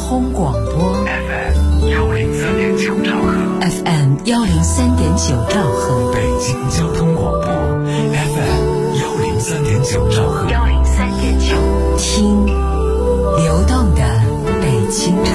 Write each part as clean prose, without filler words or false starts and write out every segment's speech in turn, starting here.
通广播 FM 104.9兆赫 FM 103.9兆赫， 北京交通广播 FM 103.9兆赫 103.9，听流动的北京城。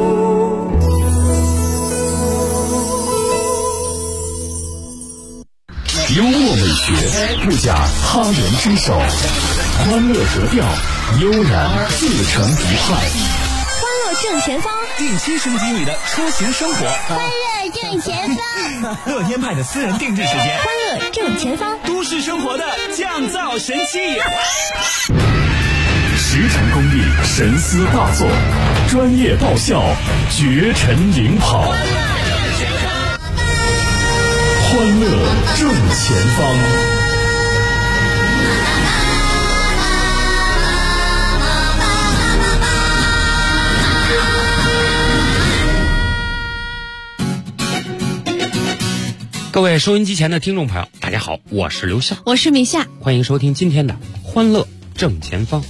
幽默美学不假他人之手，欢乐格调，悠然自成一派。 欢乐正前方， 定期升级你的出行生活。 欢乐正前方， 乐天派的私人定制时间。 欢乐正前方， 都市生活的降噪神器。 实诚公益，神思大作，专业爆笑，绝尘领跑。欢乐正前方。 各位收音机前的听众朋友，大家好，我是刘笑， 我是米夏， 欢迎收听今天的欢乐正前方。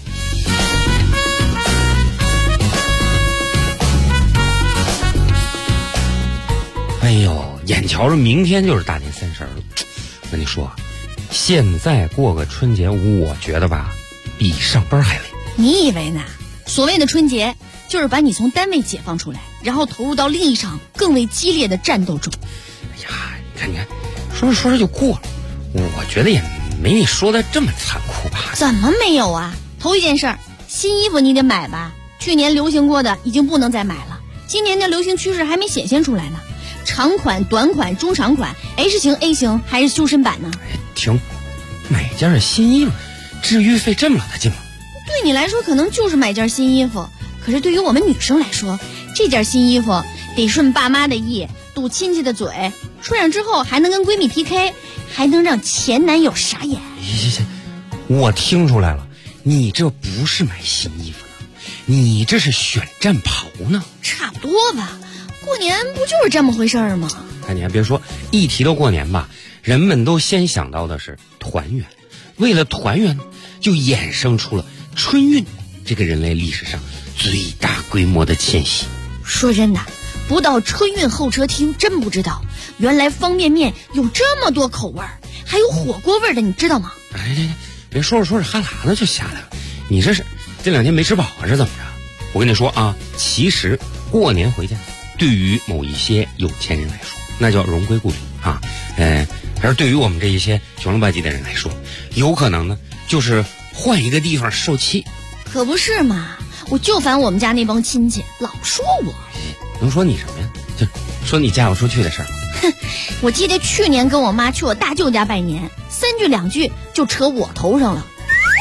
哎呦，眼瞧着明天就是大年30了，我跟你说，现在过个春节，我觉得吧，比上班还累。 你以为呢？所谓的春节，就是把你从单位解放出来，然后投入到另一场更为激烈的战斗中。 哎呀，你看，说着就过了，我觉得也没你说的这么残酷吧？ 怎么没有啊？头一件事儿，新衣服你得买吧？去年流行过的已经不能再买了，今年的流行趋势还没显现出来呢。长款、短款、中长款 ，H 型、A 型还是修身版呢？ 停，买件新衣服，至于费这么老大劲吗？ 对你来说可能就是买件新衣服，可是对于我们女生来说，这件新衣服得顺爸妈的意，堵亲戚的嘴，穿上之后还能跟闺蜜 PK， 还能让前男友傻眼。 我听出来了，你这不是买新衣服呢，你这是选战袍呢。 差不多吧，过年不就是这么回事儿吗？ 哎，你还别说，一提到过年吧，人们都先想到的是团圆。为了团圆，就衍生出了春运这个人类历史上最大规模的迁徙。 说真的，不到春运候车厅真不知道，原来方便面有这么多口味儿，还有火锅味的，你知道吗？ 哎，别说着哈喇子就下来了。你这是这2天没吃饱啊，是怎么着？我跟你说啊，其实过年回家，对于某一些有钱人来说，那叫荣归故里啊。而对于我们这一些穷了吧唧的人来说，有可能呢就是换一个地方受气。 可不是嘛，我就烦我们家那帮亲戚老说我。 能说你什么呀？就说你嫁不出去的事儿。 哼，我记得去年跟我妈去我大舅家拜年，3句2句就扯我头上了。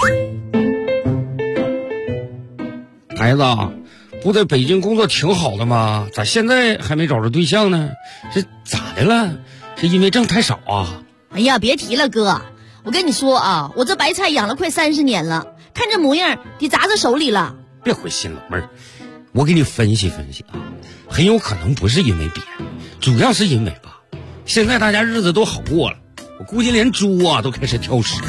孩子，不在北京工作挺好的吗？咋现在还没找着对象呢？这咋的了？是因为挣太少啊？ 哎呀，别提了哥，我跟你说啊，我这白菜养了快30年了，看这模样得砸在手里了。 别灰心老妹儿，我给你分析分析啊，很有可能不是因为别的，主要是因为吧，现在大家日子都好过了，我估计连猪啊都开始挑食。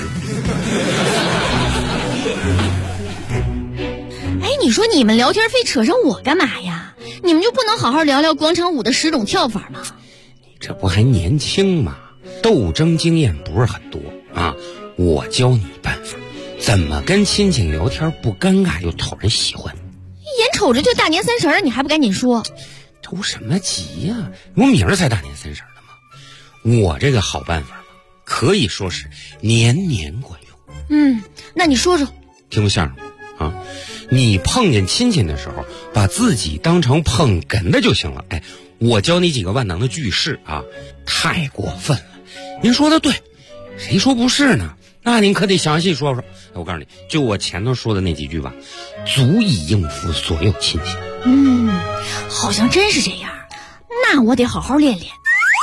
哎，你说你们聊天非扯上我干嘛呀？你们就不能好好聊聊广场舞的10种跳法吗？ 你这不还年轻吗？斗争经验不是很多啊，我教你办法，怎么跟亲戚聊天不尴尬又讨人喜欢。 眼瞅着就大年30了，你还不赶紧说？ 着什么急呀？我明儿才大年30呢嘛。我这个好办法嘛，可以说是年年管用。 那你说说。 听不相声啊？你碰见亲戚的时候，把自己当成捧哏的就行了。哎，我教你几个万能的句式啊，太过分了。您说的对，谁说不是呢？那您可得详细说说。我告诉你，就我前头说的那几句吧，足以应付所有亲戚。 好像真是这样，那我得好好练练。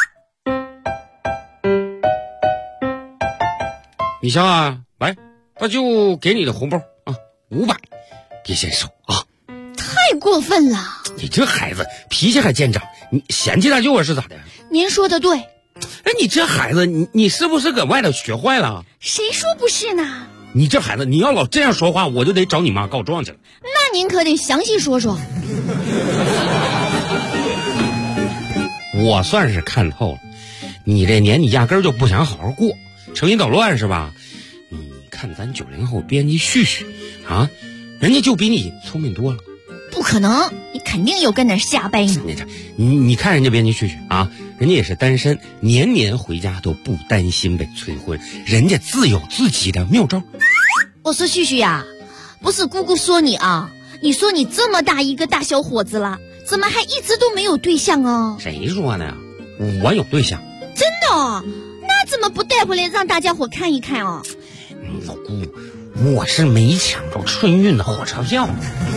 米香啊，来，大舅给你的红包啊，500，别嫌少啊。 太过分了！ 你这孩子脾气还见长，你嫌弃大舅啊是咋的？ 您说的对。 哎，你这孩子，你是不是搁外头学坏了？ 谁说不是呢？ 你这孩子，你要老这样说话，我就得找你妈告状去了。 那您可得详细说说。 我算是看透了，你这年你压根儿就不想好好过，成心捣乱是吧？你看咱90后编辑旭旭啊，人家就比你聪明多了。 不可能，你肯定有跟那瞎掰呢。 你看人家编辑旭旭啊，人家也是单身，年年回家都不担心被催婚，人家自有自己的妙招。 我说旭旭呀，不是姑姑说你啊，你说你这么大一个大小伙子了，怎么还一直都没有对象啊？ 谁说的呀？我有对象。 真的？那怎么不带回来让大家伙看一看啊？ 老姑，我是没抢着春运的火车票。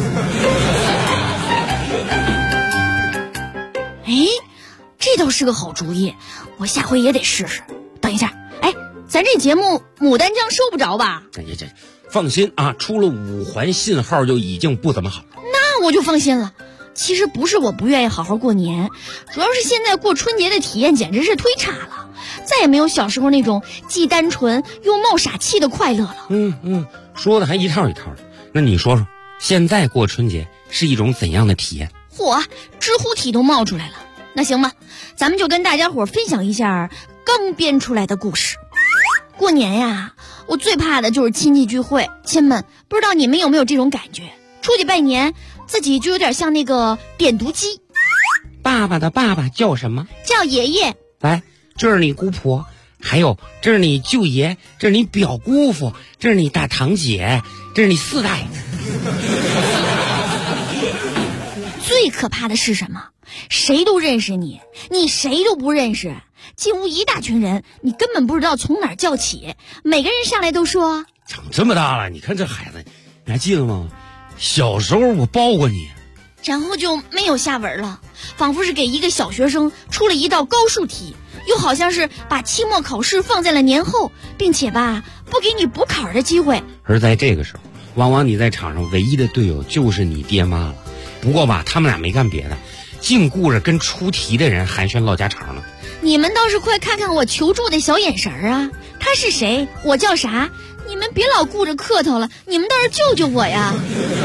哎，这倒是个好主意，我下回也得试试。等一下，哎，咱这节目牡丹江收不着吧？ 这放心啊，出了5环信号就已经不怎么好了。 那我就放心了。其实不是我不愿意好好过年，主要是现在过春节的体验简直是忒差了，再也没有小时候那种既单纯又冒傻气的快乐了。 说的还一套一套的。那你说说，现在过春节是一种怎样的体验？ 嚯，知乎体都冒出来了。那行吧，咱们就跟大家伙分享一下刚编出来的故事。过年呀，我最怕的就是亲戚聚会。亲们，不知道你们有没有这种感觉？出去拜年，自己就有点像那个点读机。 爸爸的爸爸叫什么？ 叫爷爷。 来，这是你姑婆，还有这是你舅爷，这是你表姑父，这是你大堂姐，这是你4代。 最可怕的是什么？谁都认识你，你谁都不认识。进屋一大群人，你根本不知道从哪儿叫起。每个人上来都说： 长这么大了，你看这孩子，你还记得吗？小时候我抱过你。 然后就没有下文了，仿佛是给一个小学生出了一道高数题，又好像是把期末考试放在了年后，并且不给你补考的机会。 而在这个时候，往往你在场上唯一的队友就是你爹妈了。不过他们俩没干别的，净顾着跟出题的人寒暄唠家常了。 你们倒是快看看我求助的小眼神啊！他是谁？我叫啥？你们别老顾着客套了，你们倒是救救我呀！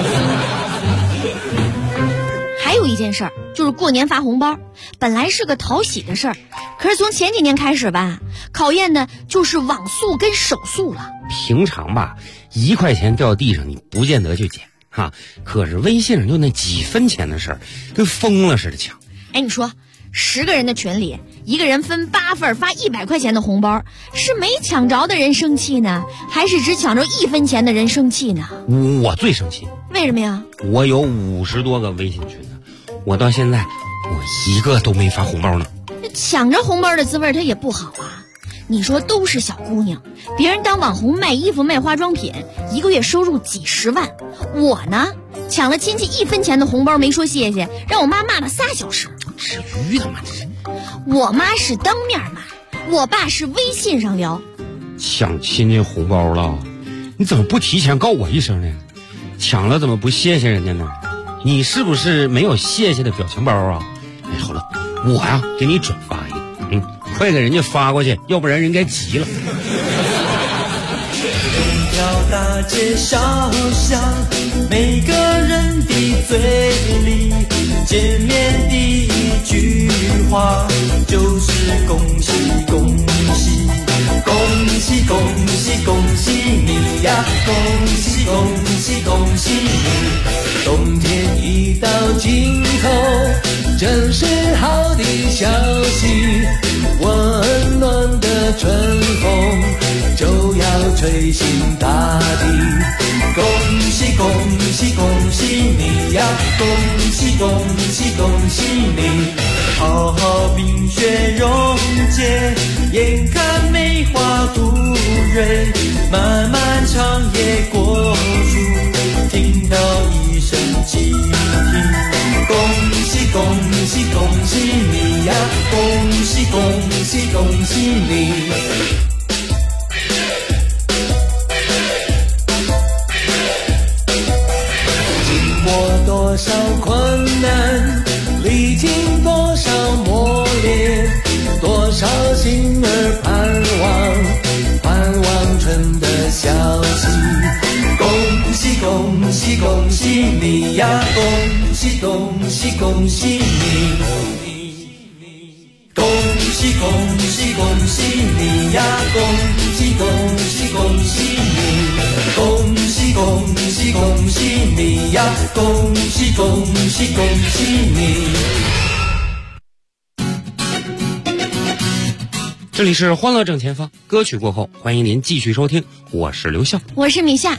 还有一件事儿，就是过年发红包，本来是个讨喜的事儿，可是从前几年开始考验的就是网速跟手速了。 平常1块钱掉地上你不见得去捡可是微信上就那几分钱的事儿，跟疯了似的抢。 哎，你说10个人的群里，一个人分8份发100块钱的红包，是没抢着的人生气呢，还是只抢着1分钱的人生气呢？ 我最生气。 为什么呀？ 我有50多个微信群呢，我到现在我一个都没发红包呢。 抢着红包的滋味它也不好啊。你说都是小姑娘，别人当网红卖衣服卖化妆品，一个月收入几10万，我呢抢了亲戚1分钱的红包没说谢谢，让我妈骂了3小时。 至于的吗？这是。 我妈是当面骂，我爸是微信上聊。 抢亲戚红包了，你怎么不提前告我一声呢？抢了怎么不谢谢人家呢？你是不是没有谢谢的表情包啊？哎，好了，我给你转发一个，快给人家发过去，要不然人该急了。 一条大街小巷，每个人的嘴里见面第一句话就是恭喜恭喜，恭喜恭喜恭喜你呀，恭喜恭喜恭喜你。冬天一到尽头，正是好的消息，温暖的春风就要吹醒大地。恭喜恭喜恭喜你呀，恭喜恭喜恭喜你。好好冰雪融解，眼看梅花吐蕊，漫漫长夜过处，听到一声鸡啼。恭喜恭喜恭喜你呀，恭喜恭喜恭喜你。多少困难，历经多少磨练，多少心儿盼望春的消息。 呀！恭喜恭喜恭喜你！恭喜恭喜恭喜你呀！恭喜恭喜恭喜你！恭喜恭喜恭喜你呀！恭喜恭喜恭喜你！ 这里是欢乐正前方，歌曲过后，欢迎您继续收听，我是刘笑， 我是米夏。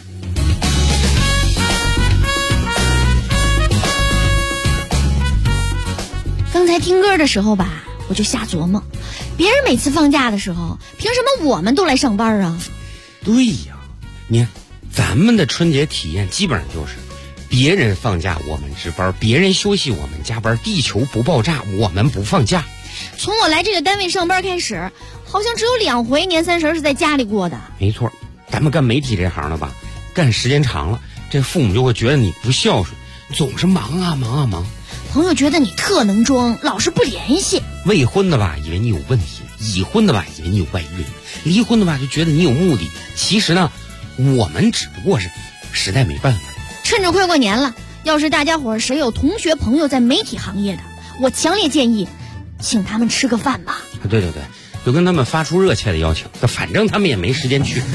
刚才听歌的时候吧，我就瞎琢磨，别人每次放假的时候，凭什么我们都来上班啊？ 对呀，你看咱们的春节体验基本上就是别人放假我们值班，别人休息我们加班，地球不爆炸我们不放假。 从我来这个单位上班开始，好像只有2回年30是在家里过的。 没错，咱们干媒体这行的吧，干时间长了，这父母就会觉得你不孝顺，总是忙啊忙啊忙。 朋友觉得你特能装，老是不联系。 未婚的吧，以为你有问题；已婚的吧，以为你有外遇；离婚的吧，就觉得你有目的。其实呢，我们只不过是实在没办法。 趁着快过年了，要是大家伙谁有同学朋友在媒体行业的，我强烈建议请他们吃个饭吧。 对，就跟他们发出热切的邀请，反正他们也没时间去。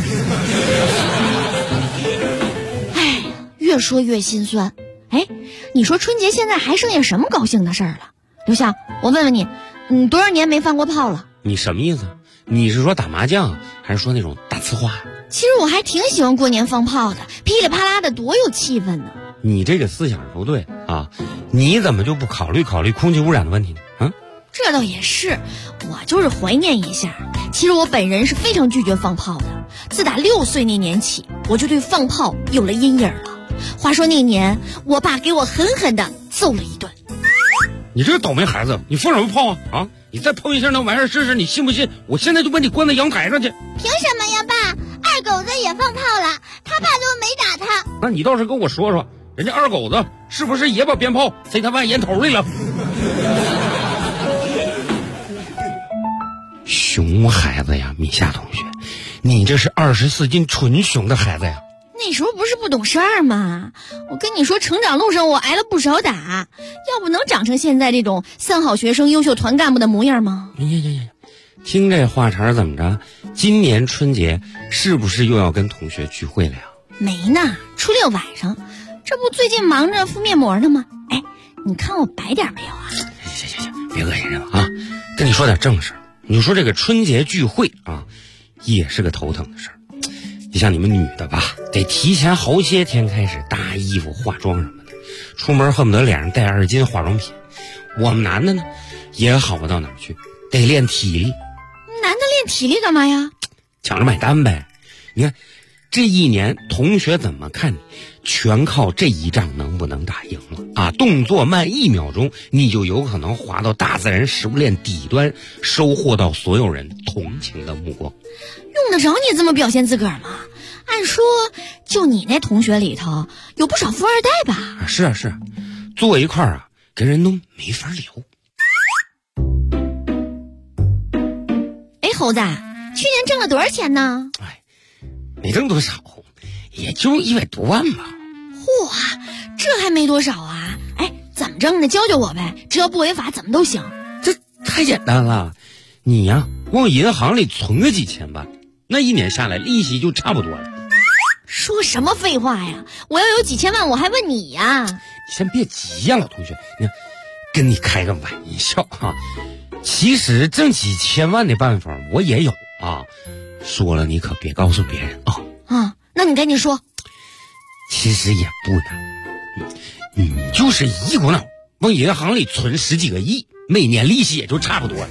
哎，越说越心酸。哎，你说春节现在还剩下什么高兴的事儿了？刘笑，我问问你，多少年没放过炮了？ 你什么意思？你是说打麻将，还是说那种大呲花？ 其实我还挺喜欢过年放炮的，噼里啪啦的，多有气氛呢。 你这个思想是不对啊！你怎么就不考虑空气污染的问题呢？啊？ 这倒也是，我就是怀念一下。其实我本人是非常拒绝放炮的，自打6岁那年起，我就对放炮有了阴影了。话说那年，我爸给我狠狠地揍了一顿。 你这个倒霉孩子，你放什么炮啊？啊！你再碰一下那玩意儿试试，你信不信？我现在就把你关在阳台上去。 凭什么呀，爸？二狗子也放炮了，他爸就没打他。 那你倒是跟我说说，人家二狗子是不是也把鞭炮塞他爸烟头里了？熊孩子呀，米夏同学，你这是24斤纯熊的孩子呀！ 那时候不是不懂事儿吗？我跟你说，成长路上我挨了不少打，要不能长成现在这种3好学生、优秀团干部的模样吗？ 呀，听这话茬怎么着？今年春节是不是又要跟同学聚会了呀？ 没呢，初6晚上，这不最近忙着敷面膜呢吗？哎，你看我白点没有啊？ 行，别恶心人了啊！跟你说点正事儿。你说这个春节聚会啊，也是个头疼的事儿。你像你们女的吧，得提前好些天开始搭衣服、化妆什么的，出门恨不得脸上带2斤化妆品。我们男的呢，也好不到哪儿去，得练体力。 男的练体力干嘛呀？ 抢着买单呗。你看，这一年同学怎么看你，全靠这一仗能不能打赢了啊！动作慢1秒钟，你就有可能滑到大自然食物链底端，收获到所有人同情的目光。 用得着你这么表现自个儿吗？按说就你那同学里头有不少富二代吧？ 是啊，坐一块儿啊，跟人都没法聊。 哎，猴子，去年挣了多少钱呢？ 哎，没挣多少，也就100多万吧。 嚯，这还没多少啊！哎，怎么挣的？教教我呗，只要不违法，怎么都行。 这太简单了，你呀，往银行里存个几千万，那一年下来利息就差不多了。 说什么废话呀！我要有几千万，我还问你呀？ 你先别急呀，老同学，你看，跟你开个玩笑啊。其实挣几千万的办法我也有啊，说了你可别告诉别人啊。 啊，那你赶紧说。 其实也不难，你就是一股脑往银行里存10几个亿，每年利息也就差不多了。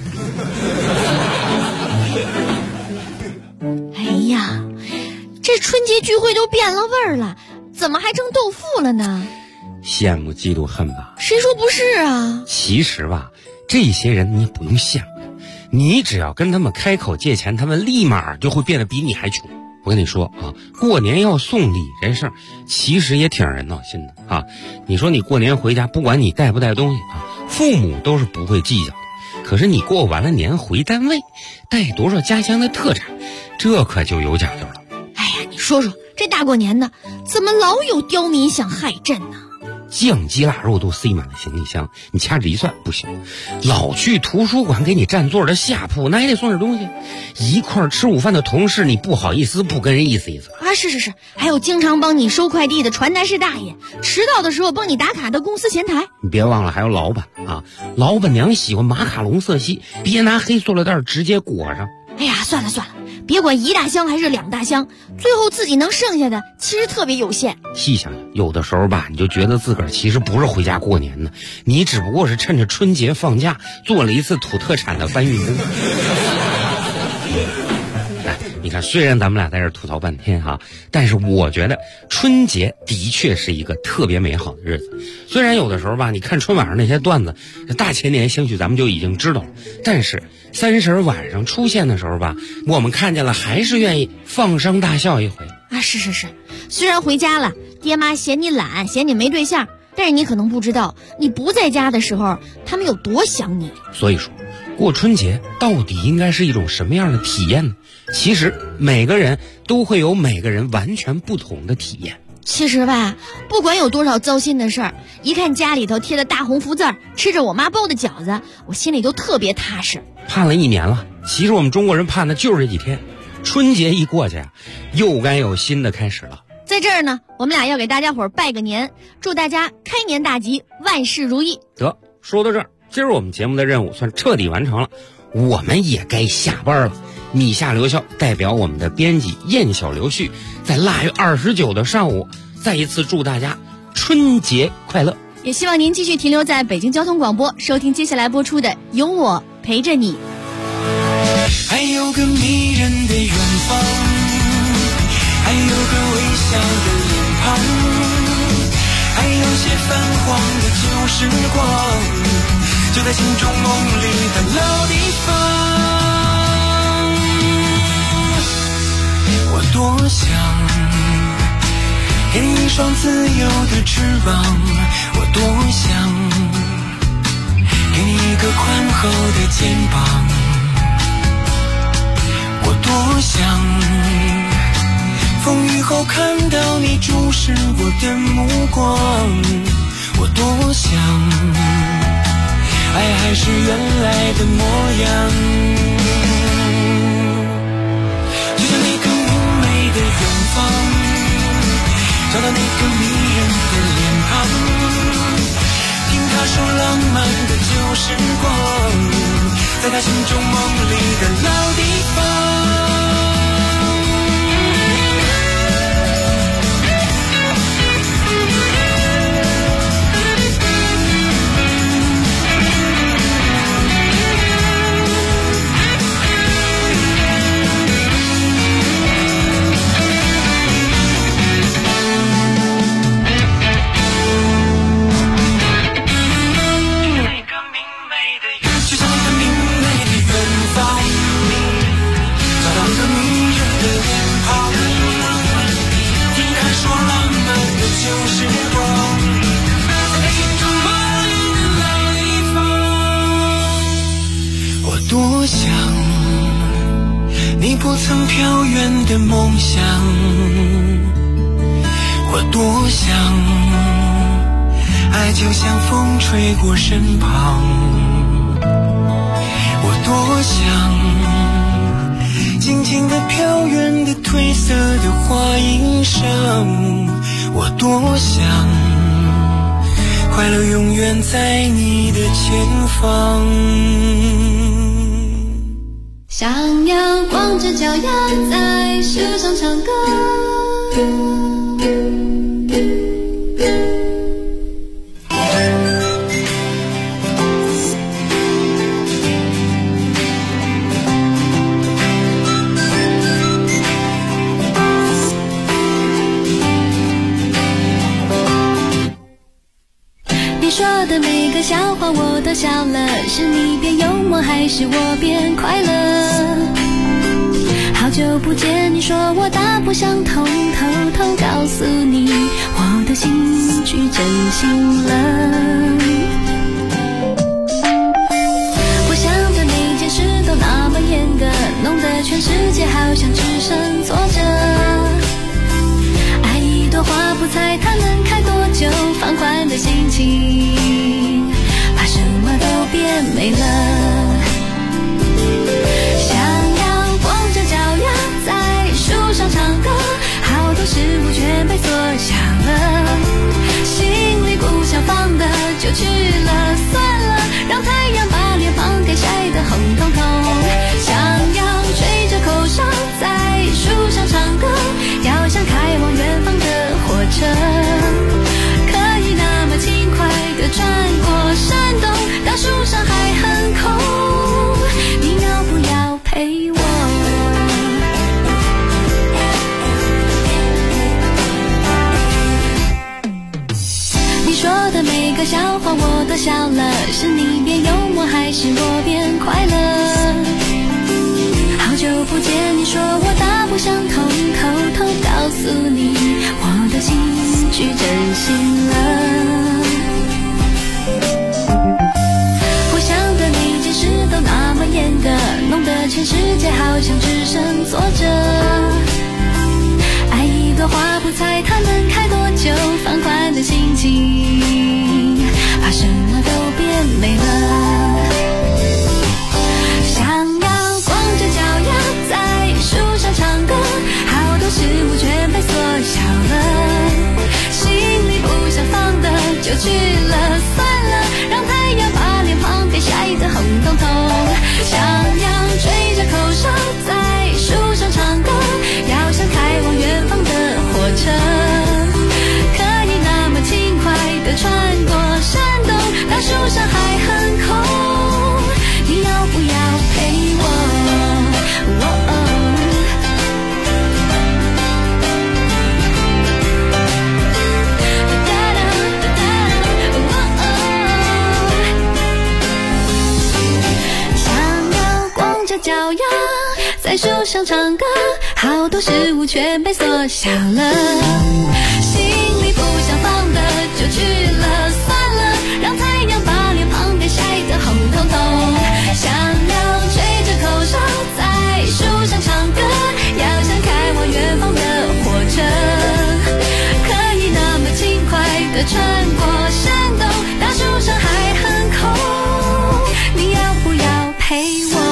哎呀，这春节聚会都变了味儿了，怎么还挣豆腐了呢？ 羡慕嫉妒恨吧？ 谁说不是啊？ 其实吧，这些人你也不用羡慕，你只要跟他们开口借钱，他们立马就会变得比你还穷。我跟你说啊，过年要送礼这事儿，其实也挺让人闹心的啊。你说你过年回家，不管你带不带东西啊，父母都是不会计较的。可是你过完了年回单位，带多少家乡的特产，这可就有讲究了。 哎呀，你说说，这大过年的，怎么老有刁民想害朕呢？ 酱鸡腊肉都塞满了行李箱，你掐指一算不行。老去图书馆给你占座的下铺，那也得送点东西。一块吃午饭的同事，你不好意思不跟人意思意思啊？是，还有经常帮你收快递的传达室大爷，迟到的时候帮你打卡的公司前台。 你别忘了还有老板啊，老板娘喜欢马卡龙色系，别拿黑塑料袋直接裹上。 哎呀，算了，别管1大箱还是2大箱，最后自己能剩下的其实特别有限。 细想想，有的时候吧，你就觉得自个儿其实不是回家过年呢，你只不过是趁着春节放假做了一次土特产的搬运工。你看，虽然咱们俩在这吐槽半天哈，但是我觉得春节的确是一个特别美好的日子。虽然有的时候吧，你看春晚上那些段子，大前年兴许咱们就已经知道了，但是30晚上出现的时候吧，我们看见了还是愿意放声大笑一回啊！是，虽然回家了，爹妈嫌你懒，嫌你没对象，但是你可能不知道，你不在家的时候，他们有多想你。 所以说，过春节到底应该是一种什么样的体验呢？其实每个人都会有每个人完全不同的体验。 其实吧，不管有多少糟心的事儿，一看家里头贴的大红福字儿，吃着我妈包的饺子，我心里都特别踏实。 盼了1年了，其实我们中国人盼的就是这几天。春节一过去啊，又该有新的开始了。 在这儿呢，我们俩要给大家伙儿拜个年，祝大家开年大吉，万事如意。 得，说到这儿，今儿我们节目的任务算彻底完成了，我们也该下班了。米夏留校代表我们的编辑燕小刘旭，在腊月29的上午，再一次祝大家春节快乐。 也希望您继续停留在北京交通广播，收听接下来播出的《有我陪着你》。 还有个迷人的远方，还有个微笑的脸庞，还有些泛黄的旧时光，就在心中梦里的老地方。我多想给你一双自由的翅膀，我多想给你一个宽厚的肩膀，我多想风雨后看到你注视我的目光，我多想爱还是原来的模样，就像那个明媚的远方，找到那个迷人的脸庞，听他说浪漫的旧时光，在他心中梦里的老地方。多想你不曾飘远的梦想，我多想爱就像风吹过身旁，我多想静静地飘远的褪色的花衣裳，我多想快乐永远在你的前方。 想要光着脚丫在树上唱歌，你说的每个笑话我都笑了，是你变幽默还是我变快乐？好久不见，你说我大不相同，偷偷告诉你我的心去真心了。我想的每件事都那么严格，弄得全世界好像只剩作者。爱一朵花不猜它能开多久，放宽的心没了。想要光着脚丫在树上唱歌，好多事物全被缩小了，心里不想放的就去了，算了，让太阳把脸庞给晒得红彤彤。想要吹着口哨在树上唱歌，要像开往远方的火车，可以那么轻快地穿过山洞，当树上还很空，你要不要陪我？你说的每个笑话我都笑了，是你变幽默还是我变快乐？好久不见，你说我大不相同，偷偷告诉你我的心去真心了。我想的每件事都那么严格，弄得全世界好像只剩作者。爱一朵花不猜它能开多久，放宽的心情把什么都变美了。想要光着脚丫在树上唱歌，好多事物全被缩小了，心里不想放的就去了，算了，让太阳把脸庞给晒得红彤彤。想要吹着口哨在树上唱歌，要像开往远方的火车，可以那么轻快地穿过山洞，当树上还很空，你要不要陪我？想要光着脚丫在树上唱歌，好多事物全被缩小了，心里不想放的就去了，算了，让太阳把脸庞给晒得红彤彤。想要吹着口哨在树上唱歌，要像开往远方的火车，可以那么轻快地穿过山洞，当树上还很空，你要不要陪我？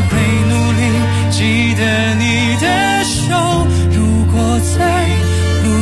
记得你的手，如果在路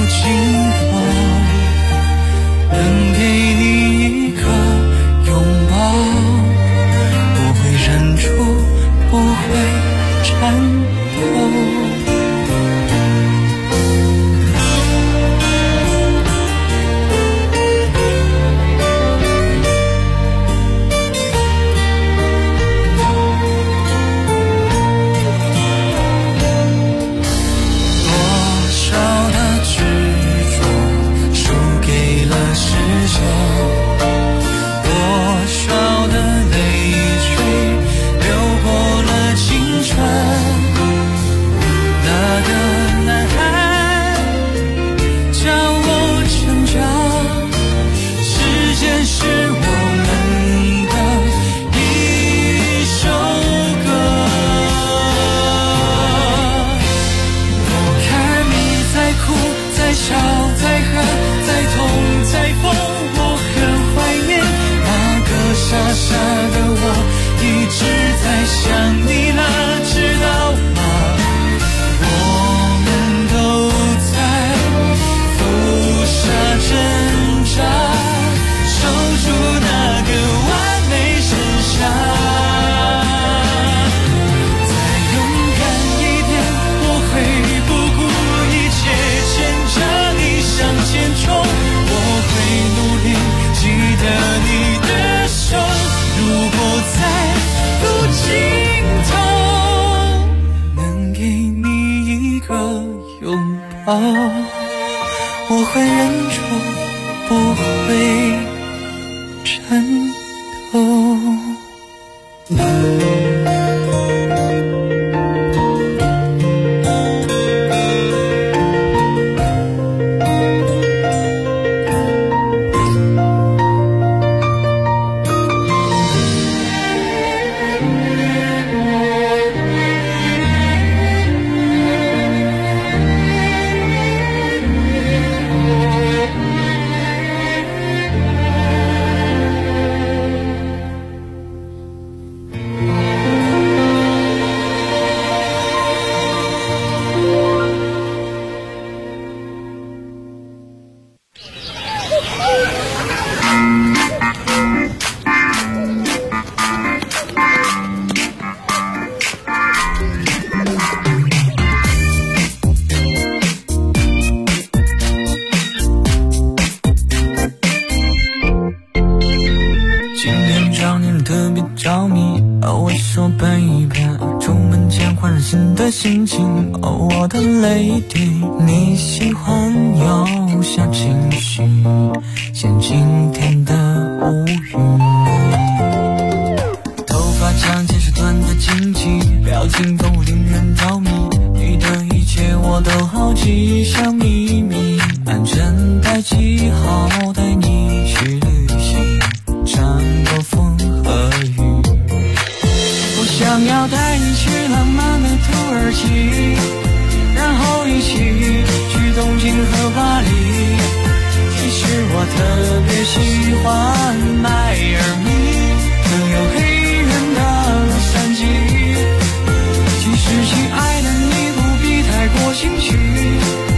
我会忍住，不会颤抖。 心情我的泪滴，你喜欢有小情绪，像今天的无语。头发长见识短的惊奇，表情丰富令人着迷，你的一切我都好奇，像秘密暗沉待记号，带你去旅行，穿过风和雨。我想要带你去浪漫的土耳其，然后一起去东京和巴黎。其实我特别喜欢